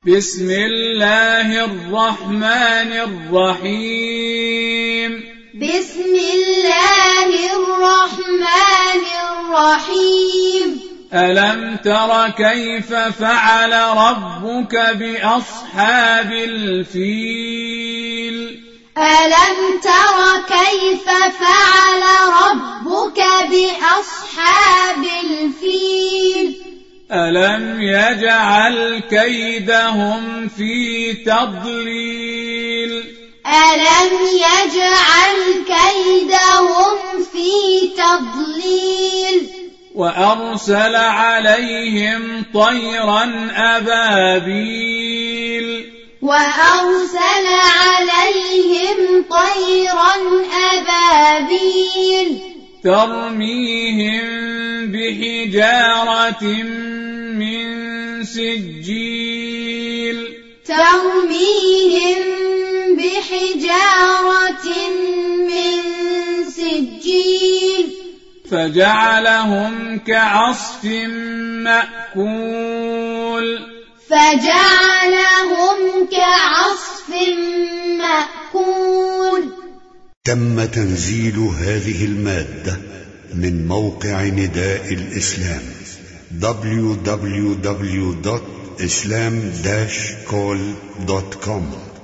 بسم الله الرحمن الرحيم بسم الله الرحمن الرحيم ألم تر كيف فعل ربك بأصحاب الفيل ألم تر كيف فعل ربك بأصحاب الفيل ألم يجعل كيدهم في تضليل ألم يجعل كيدهم في تضليل وأرسل عليهم طيرا أبابيل وأرسل عليهم طيرا أبابيل ترميهم بحجارة من سجيل ترميهم بحجارة من سجيل فجعلهم كعصف مأكول فجعلهم كعصف مأكول. تم تنزيل هذه المادة من موقع نداء الإسلام www.islam-call.com